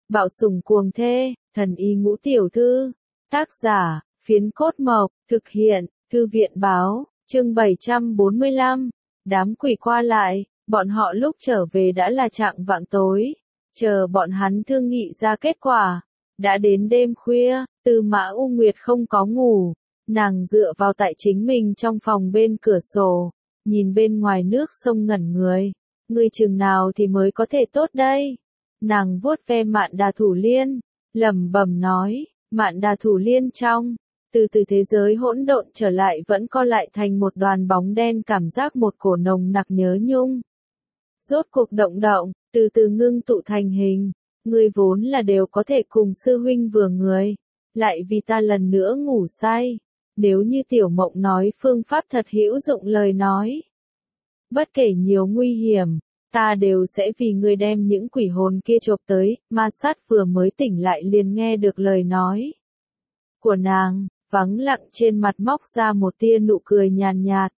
Bạo sủng cuồng thê, thần y ngũ tiểu thư. Tác giả, Phiến Cốt Mộc, thực hiện, Thư viện báo, chương 745. Đám quỷ qua lại, bọn họ lúc trở về đã là trạng vạng tối. Chờ bọn hắn thương nghị ra kết quả. Đã đến đêm khuya, Tư Mã U Nguyệt không có ngủ. Nàng dựa vào tại chính mình trong phòng bên cửa sổ, nhìn bên ngoài nước sông ngẩn người. Ngươi chừng nào thì mới có thể tốt đây? Nàng vuốt ve Mạn Đà Thủ Liên, lẩm bẩm nói, Mạn Đà Thủ Liên trong, từ thế giới hỗn độn trở lại vẫn co lại thành một đoàn bóng đen, cảm giác một cổ nồng nặc nhớ nhung. Rốt cuộc động động, từ từ ngưng tụ thành hình, ngươi vốn là đều có thể cùng sư huynh vừa người, lại vì ta lần nữa ngủ say. Nếu như Tiểu Mộng nói phương pháp thật hữu dụng lời nói, bất kể nhiều nguy hiểm, ta đều sẽ vì ngươi đem những quỷ hồn kia chộp tới. Ma Sát vừa mới tỉnh lại liền nghe được lời nói của nàng, vắng lặng trên mặt móc ra một tia nụ cười nhàn nhạt.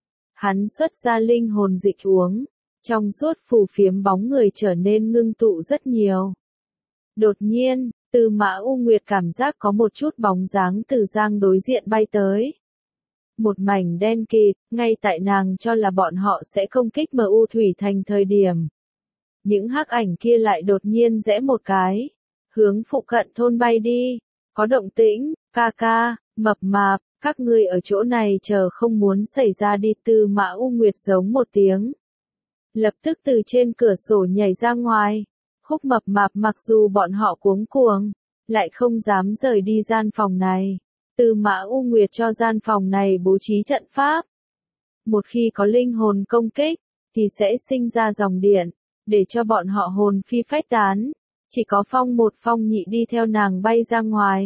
Hắn xuất ra linh hồn dịch uống, trong suốt phù phiếm bóng người trở nên ngưng tụ rất nhiều. Đột nhiên, Tư Mã U Nguyệt cảm giác có một chút bóng dáng từ giang đối diện bay tới. Một mảnh đen kịt, ngay tại nàng cho là bọn họ sẽ công kích MU Thủy Thành thời điểm. Những hắc ảnh kia lại đột nhiên rẽ một cái, hướng phụ cận thôn bay đi. Có động tĩnh, ca ca, mập mạp, các ngươi ở chỗ này chờ không muốn xảy ra đi. Tư Mã U Nguyệt giống một tiếng, lập tức từ trên cửa sổ nhảy ra ngoài. Khúc Mập Mạp mặc dù bọn họ cuống cuồng, lại không dám rời đi gian phòng này. Tư Mã U Nguyệt cho gian phòng này bố trí trận pháp. Một khi có linh hồn công kích, thì sẽ sinh ra dòng điện, để cho bọn họ hồn phi phách tán. Chỉ có Phong Một Phong Nhị đi theo nàng bay ra ngoài.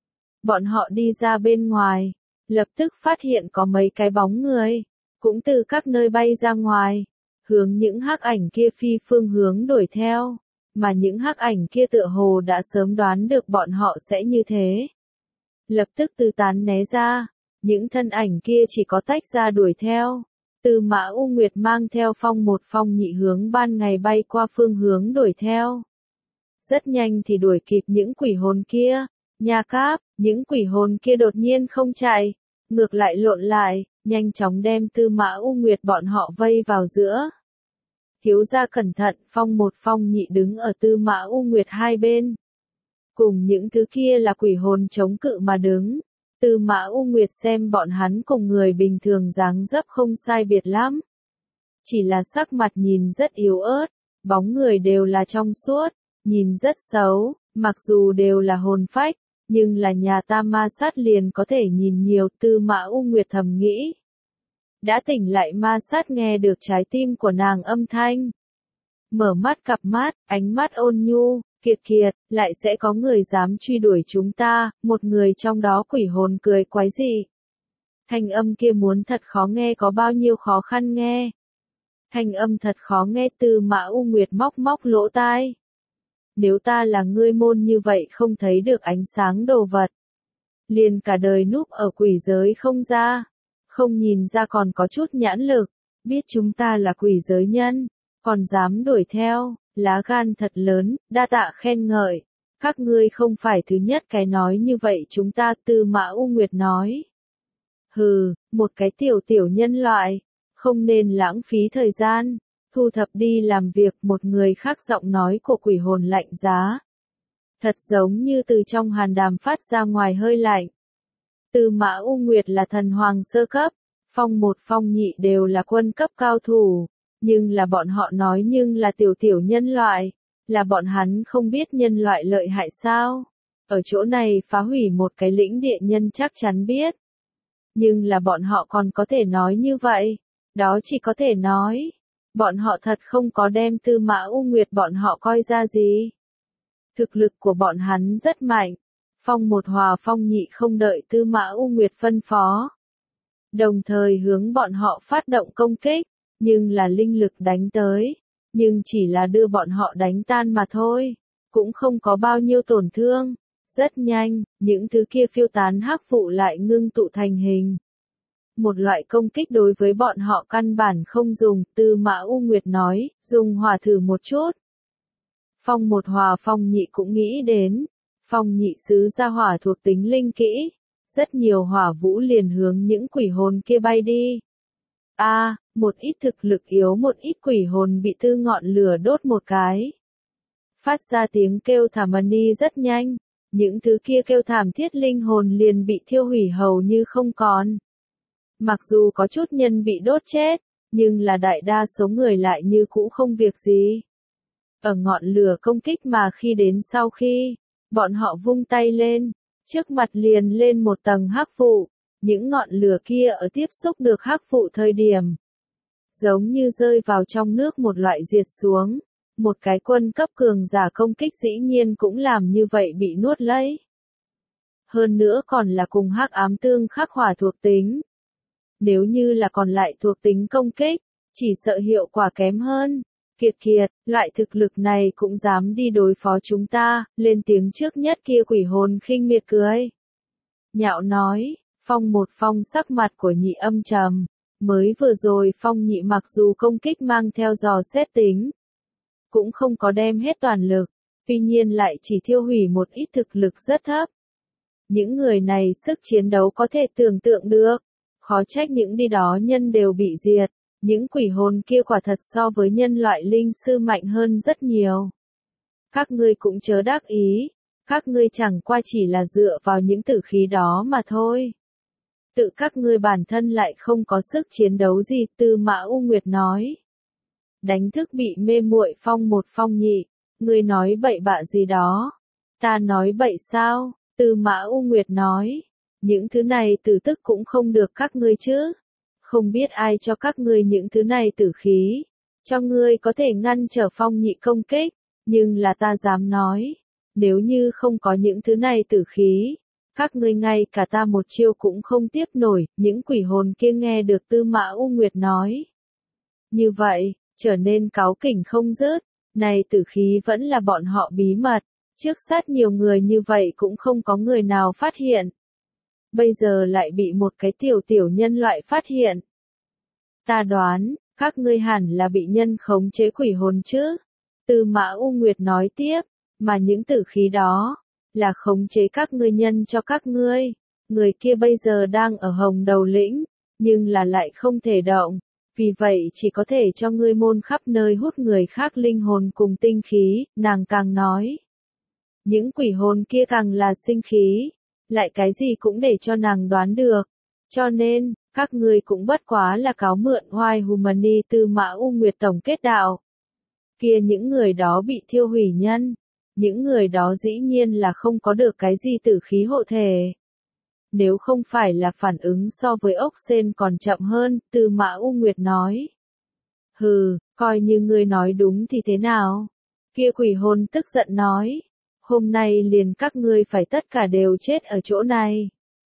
Bọn họ đi ra bên ngoài, lập tức phát hiện có mấy cái bóng người, cũng từ các nơi bay ra ngoài, hướng những hắc ảnh kia phi phương hướng đuổi theo. Mà những hắc ảnh kia tựa hồ đã sớm đoán được bọn họ sẽ như thế. Lập tức tứ tán né ra, những thân ảnh kia chỉ có tách ra đuổi theo. Tư Mã U Nguyệt mang theo Phong Một Phong Nhị hướng ban ngày bay qua phương hướng đuổi theo. Rất nhanh thì đuổi kịp những quỷ hồn kia. Nha Cáp, những quỷ hồn kia đột nhiên không chạy, ngược lại lộn lại, nhanh chóng đem Tư Mã U Nguyệt bọn họ vây vào giữa. Thiếu gia cẩn thận, Phong Một Phong Nhị đứng ở Tư Mã U Nguyệt hai bên. Cùng những thứ kia là quỷ hồn chống cự mà đứng. Tư Mã U Nguyệt xem bọn hắn cùng người bình thường dáng dấp không sai biệt lắm. Chỉ là sắc mặt nhìn rất yếu ớt, bóng người đều là trong suốt, nhìn rất xấu, mặc dù đều là hồn phách, nhưng là nhà ta Ma Sát liền có thể nhìn nhiều. Tư Mã U Nguyệt thầm nghĩ. Đã tỉnh lại Ma Sát nghe được trái tim của nàng âm thanh. Mở mắt cặp mắt, ánh mắt ôn nhu, kiệt kiệt, lại sẽ có người dám truy đuổi chúng ta. Một người trong đó quỷ hồn cười quái dị. Thanh âm kia muốn thật khó nghe có bao nhiêu khó khăn nghe. Thanh âm thật khó nghe. Tư Mã U Nguyệt móc móc lỗ tai. Nếu ta là ngươi môn như vậy không thấy được ánh sáng đồ vật, liền cả đời núp ở quỷ giới không ra. Không nhìn ra còn có chút nhãn lực, biết chúng ta là quỷ giới nhân, còn dám đuổi theo, lá gan thật lớn. Đa tạ khen ngợi, các ngươi không phải thứ nhất cái nói như vậy chúng ta. Tư Mã U Nguyệt nói. Hừ, một cái tiểu nhân loại, không nên lãng phí thời gian, thu thập đi làm việc. Một người khác giọng nói của quỷ hồn lạnh giá, thật giống như từ trong hàn đàm phát ra ngoài hơi lạnh. Tư Mã U Nguyệt là thần hoàng sơ cấp, Phong Một Phong Nhị đều là quân cấp cao thủ, nhưng là bọn họ nói nhưng là tiểu nhân loại, là bọn hắn không biết nhân loại lợi hại sao? Ở chỗ này phá hủy một cái lĩnh địa nhân chắc chắn biết. Nhưng là bọn họ còn có thể nói như vậy, đó chỉ có thể nói. Bọn họ thật không có đem Tư Mã U Nguyệt bọn họ coi ra gì. Thực lực của bọn hắn rất mạnh. Phong Một hòa Phong Nhị không đợi Tư Mã U Nguyệt phân phó, đồng thời hướng bọn họ phát động công kích, nhưng là linh lực đánh tới, nhưng chỉ là đưa bọn họ đánh tan mà thôi, cũng không có bao nhiêu tổn thương. Rất nhanh, những thứ kia phiêu tán hắc vụ lại ngưng tụ thành hình. Một loại công kích đối với bọn họ căn bản không dùng. Tư Mã U Nguyệt nói, dùng hỏa thử một chút. Phong một hòa phong nhị cũng nghĩ đến. Phong nhị sứ ra hỏa thuộc tính linh kỹ. Rất nhiều hỏa vũ liền hướng những quỷ hồn kia bay đi. Một ít thực lực yếu, một ít quỷ hồn bị tư ngọn lửa đốt một cái. Phát ra tiếng kêu thảm ni rất nhanh. Những thứ kia kêu thảm thiết linh hồn liền bị thiêu hủy hầu như không còn. Mặc dù có chút nhân bị đốt chết, nhưng là đại đa số người lại như cũ không việc gì. Ở ngọn lửa công kích mà khi đến sau khi, bọn họ vung tay lên, trước mặt liền lên một tầng hắc vụ, những ngọn lửa kia ở tiếp xúc được hắc vụ thời điểm. Giống như rơi vào trong nước một loại diệt xuống, một cái quân cấp cường giả công kích dĩ nhiên cũng làm như vậy bị nuốt lấy. Hơn nữa còn là cùng hắc ám tương khắc hỏa thuộc tính. Nếu như là còn lại thuộc tính công kích, chỉ sợ hiệu quả kém hơn. Kiệt, loại thực lực này cũng dám đi đối phó chúng ta, lên tiếng trước nhất kia quỷ hồn khinh miệt cười. Nhạo nói, Phong sắc mặt của nhị âm trầm, mới vừa rồi Phong nhị mặc dù công kích mang theo dò xét tính, cũng không có đem hết toàn lực, tuy nhiên lại chỉ thiêu hủy một ít thực lực rất thấp. Những người này sức chiến đấu có thể tưởng tượng được, khó trách những đi đó nhân đều bị diệt. Những quỷ hồn kia quả thật so với nhân loại linh sư mạnh hơn rất nhiều. Các ngươi cũng chớ đắc ý, các ngươi chẳng qua chỉ là dựa vào những tử khí đó mà thôi. Tự các ngươi bản thân lại không có sức chiến đấu gì, Tư Mã U Nguyệt nói. Đánh thức bị mê muội Phong nhị, ngươi nói bậy bạ gì đó. Ta nói bậy sao? Tư Mã U Nguyệt nói. Những thứ này tử tức cũng không được các ngươi chứ. Không biết ai cho các ngươi những thứ này tử khí, cho ngươi có thể ngăn trở Phong nhị công kích, nhưng là ta dám nói, nếu như không có những thứ này tử khí, các ngươi ngay cả ta một chiêu cũng không tiếp nổi. Những quỷ hồn kia nghe được Tư Mã U Nguyệt nói. Như vậy, trở nên cáu kỉnh không dứt, này tử khí vẫn là bọn họ bí mật, trước sát nhiều người như vậy cũng không có người nào phát hiện. Bây giờ lại bị một cái tiểu nhân loại phát hiện. Ta đoán, các ngươi hẳn là bị nhân khống chế quỷ hồn chứ? Tư Mã U Nguyệt nói tiếp, mà những tử khí đó, là khống chế các ngươi nhân cho các ngươi. Người kia bây giờ đang ở Hồng Đầu Lĩnh, nhưng là lại không thể động, vì vậy chỉ có thể cho ngươi môn khắp nơi hút người khác linh hồn cùng tinh khí, nàng càng nói. Những quỷ hồn kia càng là sinh khí, lại cái gì cũng để cho nàng đoán được. Cho nên, các ngươi cũng bất quá là cáo mượn oai Humani. Tư Mã U Nguyệt tổng kết đạo. Kia những người đó bị thiêu hủy nhân, những người đó dĩ nhiên là không có được cái gì tử khí hộ thể. Nếu không phải là phản ứng so với ốc sên còn chậm hơn, Tư Mã U Nguyệt nói. Hừ, coi như ngươi nói đúng thì thế nào? Kia quỷ hồn tức giận nói. Hôm nay liền các ngươi phải tất cả đều chết ở chỗ này.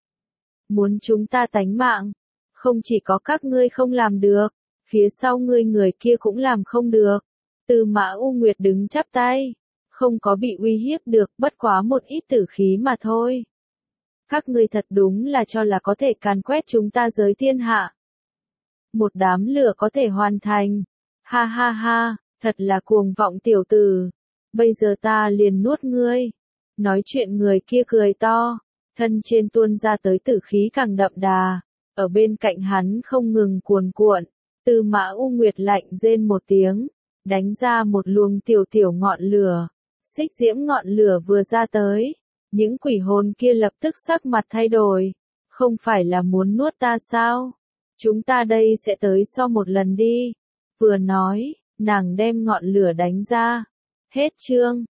Muốn chúng ta tánh mạng, không chỉ có các ngươi không làm được, phía sau ngươi người kia cũng làm không được. Tư Mã U Nguyệt đứng chắp tay, không có bị uy hiếp được, bất quá một ít tử khí mà thôi. Các ngươi thật đúng là cho là có thể càn quét chúng ta giới thiên hạ. Một đám lửa có thể hoàn thành. Ha ha ha, thật là cuồng vọng tiểu tử. Bây giờ ta liền nuốt ngươi. Nói chuyện người kia cười to, thân trên tuôn ra tới tử khí càng đậm đà, ở bên cạnh hắn không ngừng cuồn cuộn. Tư Mã U Nguyệt lạnh rên một tiếng, đánh ra một luồng tiểu ngọn lửa. Xích diễm ngọn lửa vừa ra tới, những quỷ hồn kia lập tức sắc mặt thay đổi. Không phải là muốn nuốt ta sao? Chúng ta đây sẽ tới so một lần đi. Vừa nói, nàng đem ngọn lửa đánh ra. Hết chương.